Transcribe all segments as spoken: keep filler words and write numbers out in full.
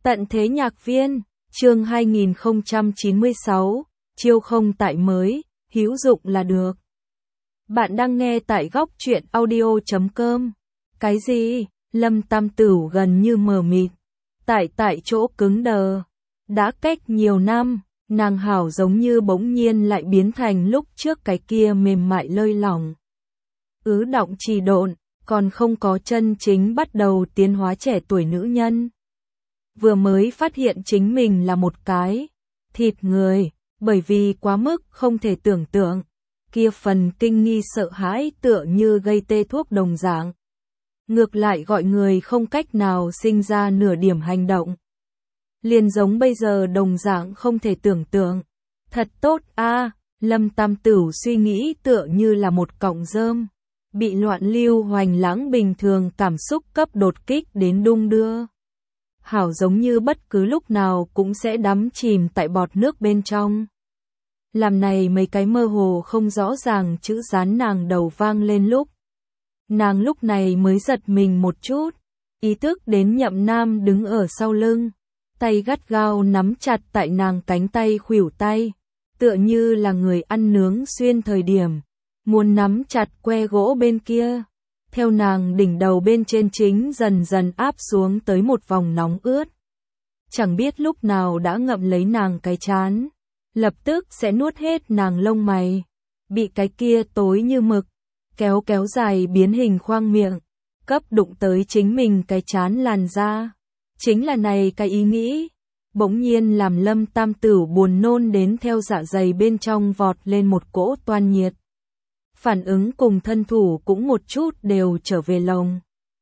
Tận thế nhạc viên, chương hai nghìn không trăm chín mươi sáu, chiêu không tại mới, hữu dụng là được. Bạn đang nghe tại góc truyện audio chấm com. Cái gì? Lâm Tam Tửu gần như mờ mịt. Tại tại chỗ cứng đờ. Đã cách nhiều năm, nàng hảo giống như bỗng nhiên lại biến thành lúc trước cái kia mềm mại lơi lỏng. Ứ động trì độn, còn không có chân chính bắt đầu tiến hóa trẻ tuổi nữ nhân. Vừa mới phát hiện chính mình là một cái thịt người, bởi vì quá mức không thể tưởng tượng, kia phần kinh nghi sợ hãi tựa như gây tê thuốc đồng dạng. Ngược lại gọi người không cách nào sinh ra nửa điểm hành động. Liền giống bây giờ đồng dạng không thể tưởng tượng. Thật tốt a, à, Lâm Tam Tửu suy nghĩ tựa như là một cọng rơm, bị loạn lưu hoành lãng bình thường cảm xúc cấp đột kích đến đung đưa. Hảo giống như bất cứ lúc nào cũng sẽ đắm chìm tại bọt nước bên trong. Làm này mấy cái mơ hồ không rõ ràng chữ dán nàng đầu vang lên lúc. Nàng lúc này mới giật mình một chút, ý thức đến Nhậm Nam đứng ở sau lưng, tay gắt gao nắm chặt tại nàng cánh tay khuỷu tay, tựa như là người ăn nướng xuyên thời điểm, muốn nắm chặt que gỗ bên kia. Theo nàng đỉnh đầu bên trên chính dần dần áp xuống tới một vòng nóng ướt. Chẳng biết lúc nào đã ngậm lấy nàng cái trán, lập tức sẽ nuốt hết nàng lông mày, bị cái kia tối như mực, kéo kéo dài biến hình khoang miệng, cấp đụng tới chính mình cái trán làn da. Chính là này cái ý nghĩ, bỗng nhiên làm Lâm Tam Tửu buồn nôn đến theo dạ dày bên trong vọt lên một cỗ toan nhiệt. Phản ứng cùng thân thủ cũng một chút đều trở về lồng.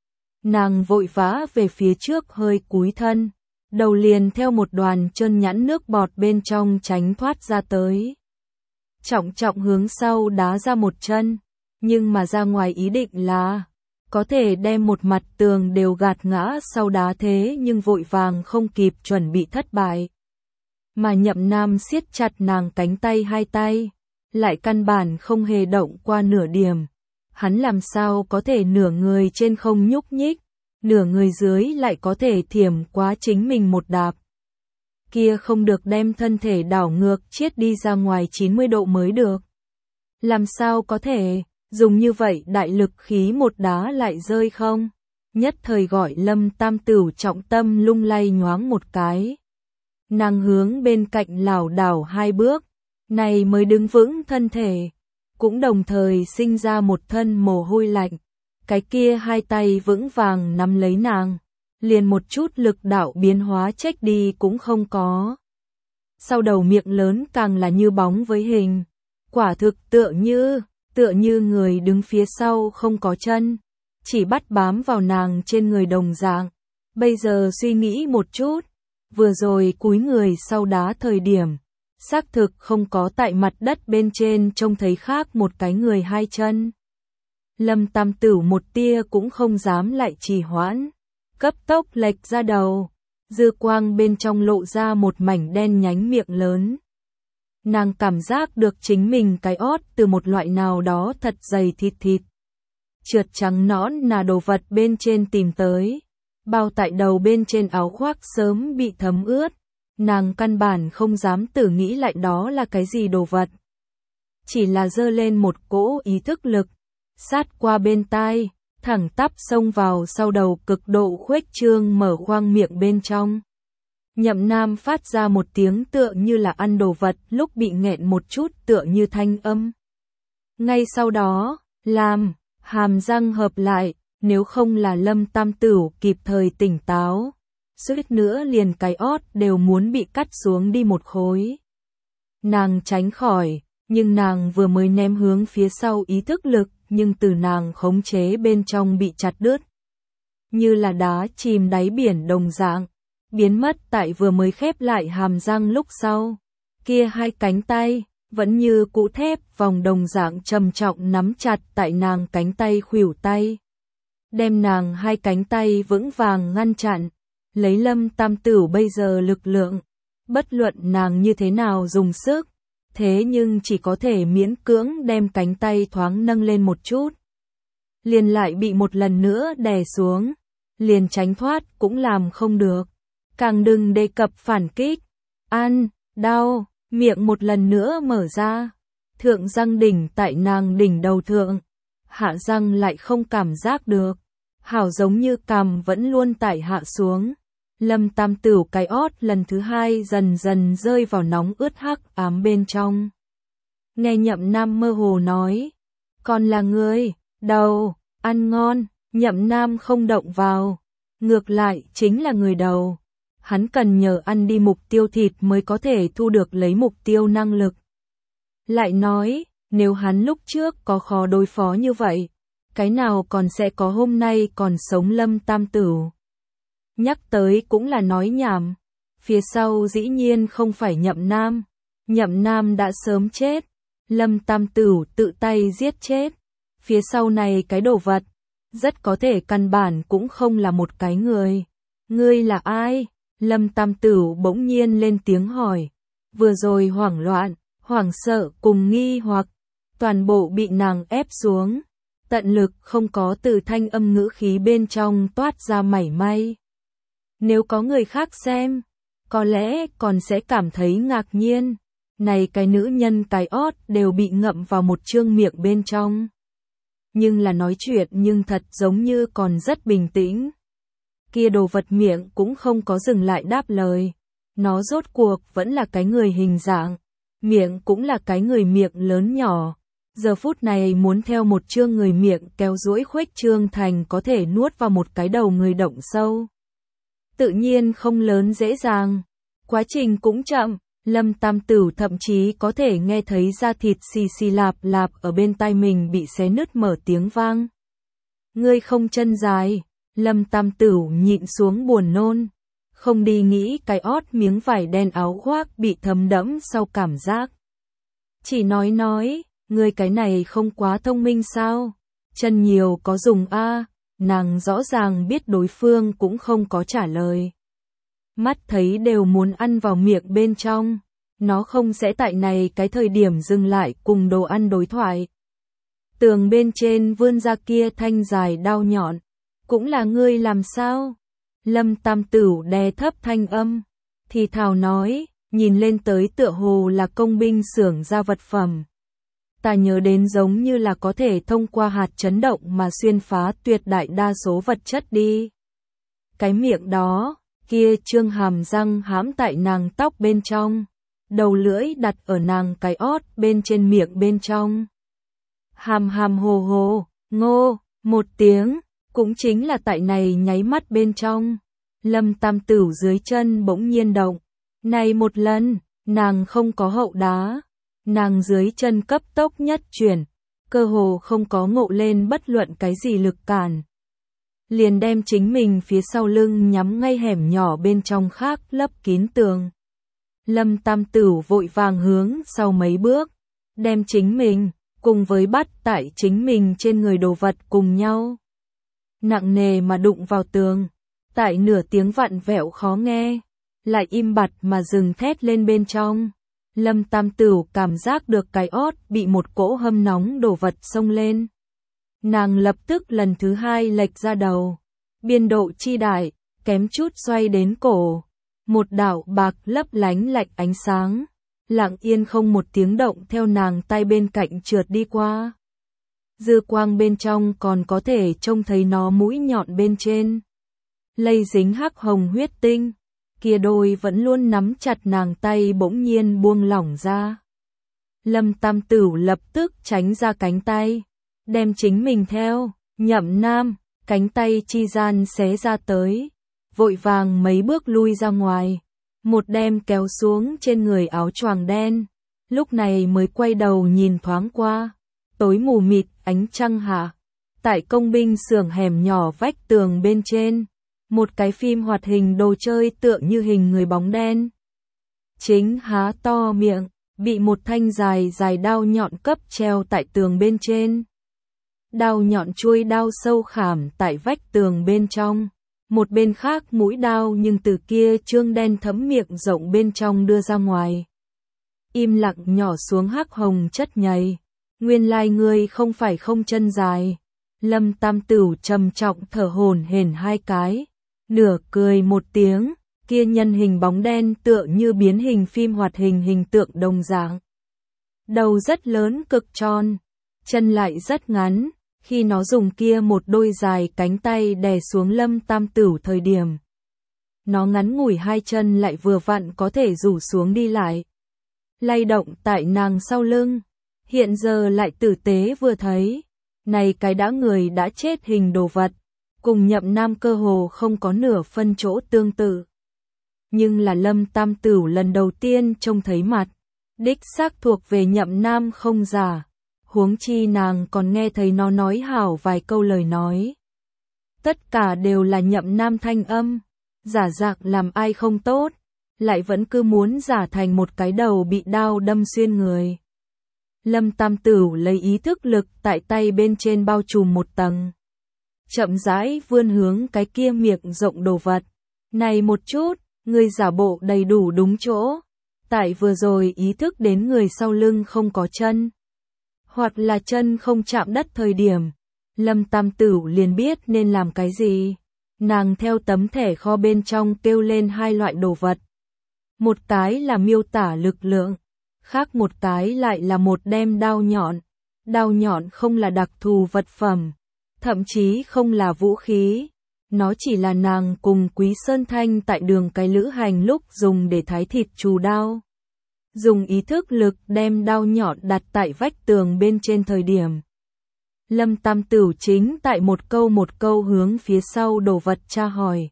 Nàng vội vã về phía trước hơi cúi thân, đầu liền theo một đoàn trơn nhẵn nước bọt bên trong tránh thoát ra tới. Trọng trọng hướng sau đá ra một chân, nhưng mà ra ngoài ý định là có thể đem một mặt tường đều gạt ngã sau đá thế nhưng vội vàng không kịp chuẩn bị thất bại. Mà Nhậm Nam siết chặt nàng cánh tay hai tay, lại căn bản không hề động qua nửa điểm. Hắn làm sao có thể nửa người trên không nhúc nhích, nửa người dưới lại có thể thiểm quá chính mình một đạp. Kia không được đem thân thể đảo ngược chiết đi ra ngoài chín mươi độ mới được. Làm sao có thể, dùng như vậy đại lực khí một đá lại rơi không? Nhất thời gọi Lâm Tam Tửu trọng tâm lung lay nhoáng một cái. Nàng hướng bên cạnh lảo đảo hai bước, này mới đứng vững thân thể, cũng đồng thời sinh ra một thân mồ hôi lạnh. Cái kia hai tay vững vàng nắm lấy nàng, liền một chút lực đạo biến hóa trách đi cũng không có. Sau đầu miệng lớn càng là như bóng với hình, quả thực tựa như, tựa như người đứng phía sau không có chân, chỉ bắt bám vào nàng trên người đồng dạng. Bây giờ suy nghĩ một chút, vừa rồi cúi người sau đá thời điểm, xác thực không có tại mặt đất bên trên trông thấy khác một cái người hai chân. Lâm Tam Tửu một tia cũng không dám lại trì hoãn, cấp tốc lệch ra đầu, dư quang bên trong lộ ra một mảnh đen nhánh miệng lớn. Nàng cảm giác được chính mình cái ót từ một loại nào đó thật dày thịt thịt, trượt trắng nõn là đồ vật bên trên tìm tới, bao tại đầu bên trên áo khoác sớm bị thấm ướt. Nàng căn bản không dám tự nghĩ lại đó là cái gì đồ vật. Chỉ là giơ lên một cỗ ý thức lực, sát qua bên tai, thẳng tắp xông vào sau đầu cực độ khuếch trương mở khoang miệng bên trong. Nhậm Nam phát ra một tiếng tựa như là ăn đồ vật lúc bị nghẹn một chút tựa như thanh âm. Ngay sau đó, làm, hàm răng hợp lại, nếu không là Lâm Tam Tửu kịp thời tỉnh táo, suýt nữa liền cái ót đều muốn bị cắt xuống đi một khối. Nàng tránh khỏi, nhưng nàng vừa mới ném hướng phía sau ý thức lực, nhưng từ nàng khống chế bên trong bị chặt đứt. Như là đá chìm đáy biển đồng dạng, biến mất tại vừa mới khép lại hàm răng lúc sau. Kia hai cánh tay, vẫn như cũ thép vòng đồng dạng trầm trọng nắm chặt tại nàng cánh tay khuỷu tay. Đem nàng hai cánh tay vững vàng ngăn chặn. Lấy Lâm Tam Tửu bây giờ lực lượng, bất luận nàng như thế nào dùng sức, thế nhưng chỉ có thể miễn cưỡng đem cánh tay thoáng nâng lên một chút. Liền lại bị một lần nữa đè xuống, liền tránh thoát cũng làm không được. Càng đừng đề cập phản kích. Ăn, đau, miệng một lần nữa mở ra. Thượng răng đỉnh tại nàng đỉnh đầu thượng. Hạ răng lại không cảm giác được. Hảo giống như cằm vẫn luôn tại hạ xuống. Lâm Tam Tửu cái ót lần thứ hai dần dần rơi vào nóng ướt hắc ám bên trong. Nghe Nhậm Nam mơ hồ nói. Còn là ngươi, đầu, ăn ngon, Nhậm Nam không động vào. Ngược lại chính là người đầu. Hắn cần nhờ ăn đi mục tiêu thịt mới có thể thu được lấy mục tiêu năng lực. Lại nói, nếu hắn lúc trước có khó đối phó như vậy, cái nào còn sẽ có hôm nay còn sống Lâm Tam Tửu. Nhắc tới cũng là nói nhảm, phía sau dĩ nhiên không phải Nhậm Nam, Nhậm Nam đã sớm chết, Lâm Tam Tửu tự tay giết chết, phía sau này cái đồ vật, rất có thể căn bản cũng không là một cái người. Ngươi là ai? Lâm Tam Tửu bỗng nhiên lên tiếng hỏi, vừa rồi hoảng loạn, hoảng sợ cùng nghi hoặc, toàn bộ bị nàng ép xuống, tận lực không có từ thanh âm ngữ khí bên trong toát ra mảy may. Nếu có người khác xem, có lẽ còn sẽ cảm thấy ngạc nhiên, này cái nữ nhân cái ót đều bị ngậm vào một trương miệng bên trong. Nhưng là nói chuyện nhưng thật giống như còn rất bình tĩnh. Kia đồ vật miệng cũng không có dừng lại đáp lời, nó rốt cuộc vẫn là cái người hình dạng, miệng cũng là cái người miệng lớn nhỏ. Giờ phút này muốn theo một trương người miệng kéo duỗi khuếch trương thành có thể nuốt vào một cái đầu người động sâu. Tự nhiên không lớn dễ dàng. Quá trình cũng chậm, Lâm Tam Tửu thậm chí có thể nghe thấy da thịt xì xì lạp lạp ở bên tai mình bị xé nứt mở tiếng vang. Ngươi không chân dài, Lâm Tam Tửu nhịn xuống buồn nôn. Không đi nghĩ cái ót miếng vải đen áo khoác bị thấm đẫm sau cảm giác. Chỉ nói nói. Ngươi cái này không quá thông minh sao? Chân nhiều có dùng a, nàng rõ ràng biết đối phương cũng không có trả lời. Mắt thấy đều muốn ăn vào miệng bên trong, nó không sẽ tại này cái thời điểm dừng lại cùng đồ ăn đối thoại. Tường bên trên vươn ra kia thanh dài đao nhọn, cũng là ngươi làm sao? Lâm Tam Tửu đè thấp thanh âm, thì thào nói, nhìn lên tới tựa hồ là công binh xưởng ra vật phẩm. Ta nhớ đến giống như là có thể thông qua hạt chấn động mà xuyên phá tuyệt đại đa số vật chất đi. Cái miệng đó, kia trương hàm răng hãm tại nàng tóc bên trong, đầu lưỡi đặt ở nàng cái ót bên trên miệng bên trong. Hàm hàm hồ hồ, ngô, một tiếng, cũng chính là tại này nháy mắt bên trong. Lâm Tam Tửu dưới chân bỗng nhiên động. Này một lần, nàng không có hậu đá. Nàng dưới chân cấp tốc nhất chuyển, cơ hồ không có ngộ lên bất luận cái gì lực cản. Liền đem chính mình phía sau lưng nhắm ngay hẻm nhỏ bên trong khác lấp kín tường. Lâm Tam Tửu vội vàng hướng sau mấy bước, đem chính mình, cùng với bắt tại chính mình trên người đồ vật cùng nhau. Nặng nề mà đụng vào tường, tại nửa tiếng vặn vẹo khó nghe, lại im bặt mà dừng thét lên bên trong. Lâm Tam Tửu cảm giác được cái ót bị một cỗ hâm nóng đổ vật xông lên. Nàng lập tức lần thứ hai lệch ra đầu. Biên độ chi đại, kém chút xoay đến cổ. Một đạo bạc lấp lánh lạnh ánh sáng. Lặng yên không một tiếng động theo nàng tay bên cạnh trượt đi qua. Dư quang bên trong còn có thể trông thấy nó mũi nhọn bên trên. Lây dính hắc hồng huyết tinh. Kia đôi vẫn luôn nắm chặt nàng tay bỗng nhiên buông lỏng ra. Lâm Tam Tửu lập tức tránh ra cánh tay, đem chính mình theo, Nhậm Nam, cánh tay chi gian xé ra tới, vội vàng mấy bước lui ra ngoài, một đem kéo xuống trên người áo choàng đen, lúc này mới quay đầu nhìn thoáng qua, tối mù mịt ánh trăng hạ, tại công binh xưởng hẻm nhỏ vách tường bên trên. Một cái phim hoạt hình đồ chơi tựa như hình người bóng đen. Chính há to miệng, bị một thanh dài dài đao nhọn cấp treo tại tường bên trên. Đao nhọn chuôi đao sâu khảm tại vách tường bên trong. Một bên khác mũi đao nhưng từ kia trương đen thấm miệng rộng bên trong đưa ra ngoài. Im lặng nhỏ xuống hắc hồng chất nhầy. Nguyên lai ngươi không phải không chân dài. Lâm Tam Tửu trầm trọng thở hổn hển hai cái. Nửa cười một tiếng, kia nhân hình bóng đen tựa như biến hình phim hoạt hình hình tượng đồng dạng. Đầu rất lớn cực tròn, chân lại rất ngắn, khi nó dùng kia một đôi dài cánh tay đè xuống Lâm Tam Tửu thời điểm. Nó ngắn ngủi hai chân lại vừa vặn có thể rủ xuống đi lại. Lay động tại nàng sau lưng, hiện giờ lại tử tế vừa thấy. Này cái đã người đã chết hình đồ vật, cùng Nhậm Nam cơ hồ không có nửa phân chỗ tương tự. Nhưng là Lâm Tam Tửu lần đầu tiên trông thấy mặt, đích xác thuộc về Nhậm Nam không giả, huống chi nàng còn nghe thấy nó nói hảo vài câu lời nói. Tất cả đều là Nhậm Nam thanh âm, giả dạng làm ai không tốt, lại vẫn cứ muốn giả thành một cái đầu bị đao đâm xuyên người. Lâm Tam Tửu lấy ý thức lực tại tay bên trên bao trùm một tầng. Chậm rãi vươn hướng cái kia miệng rộng đồ vật. Này một chút, người giả bộ đầy đủ đúng chỗ. Tại vừa rồi ý thức đến người sau lưng không có chân. Hoặc là chân không chạm đất thời điểm. Lâm Tam Tửu liền biết nên làm cái gì. Nàng theo tấm thẻ kho bên trong kêu lên hai loại đồ vật. Một cái là miêu tả lực lượng. Khác một cái lại là một đem đao nhọn. Đao nhọn không là đặc thù vật phẩm, thậm chí không là vũ khí. Nó chỉ là nàng cùng Quý Sơn Thanh tại đường cái lữ hành lúc dùng để thái thịt trù đao. Dùng ý thức lực đem đao nhọn đặt tại vách tường bên trên thời điểm. Lâm Tam Tửu chính tại một câu một câu hướng phía sau đồ vật tra hỏi.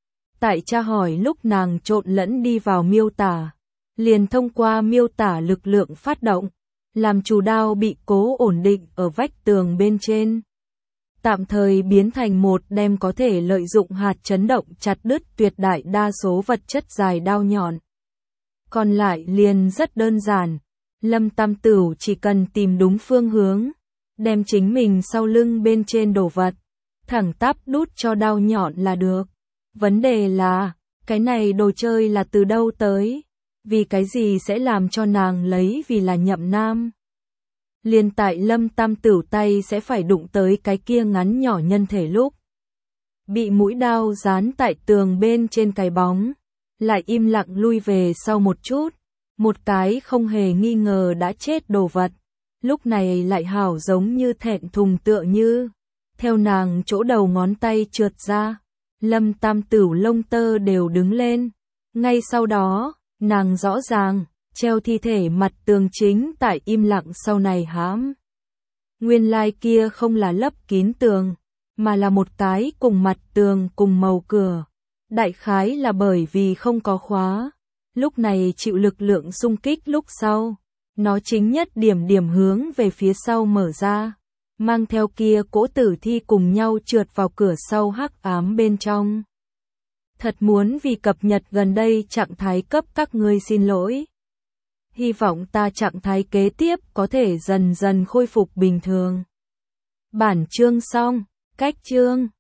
Tại tra hỏi lúc nàng trộn lẫn đi vào miêu tả. Liền thông qua miêu tả lực lượng phát động, làm chủ đao bị cố ổn định ở vách tường bên trên. Tạm thời biến thành một đem có thể lợi dụng hạt chấn động chặt đứt tuyệt đại đa số vật chất dài đao nhọn. Còn lại liền rất đơn giản, Lâm Tam Tửu chỉ cần tìm đúng phương hướng, đem chính mình sau lưng bên trên đồ vật, thẳng tắp đút cho đao nhọn là được. Vấn đề là, cái này đồ chơi là từ đâu tới? Vì cái gì sẽ làm cho nàng lấy vì là Nhậm Nam? Liên tại Lâm Tam Tửu tay sẽ phải đụng tới cái kia ngắn nhỏ nhân thể lúc. Bị mũi đao dán tại tường bên trên cái bóng, lại im lặng lui về sau một chút. Một cái không hề nghi ngờ đã chết đồ vật, lúc này lại hảo giống như thẹn thùng tựa như. Theo nàng chỗ đầu ngón tay trượt ra, Lâm Tam Tửu lông tơ đều đứng lên. Ngay sau đó, nàng rõ ràng, treo thi thể mặt tường chính tại im lặng sau này hãm. Nguyên lai kia không là lấp kín tường, mà là một cái cùng mặt tường cùng màu cửa. Đại khái là bởi vì không có khóa, lúc này chịu lực lượng xung kích lúc sau. Nó chính nhất điểm điểm hướng về phía sau mở ra, mang theo kia cỗ tử thi cùng nhau trượt vào cửa sau hắc ám bên trong. Thật muốn vì cập nhật gần đây trạng thái cấp các ngươi xin lỗi. Hy vọng ta trạng thái kế tiếp có thể dần dần khôi phục bình thường. Bản chương xong, cách chương.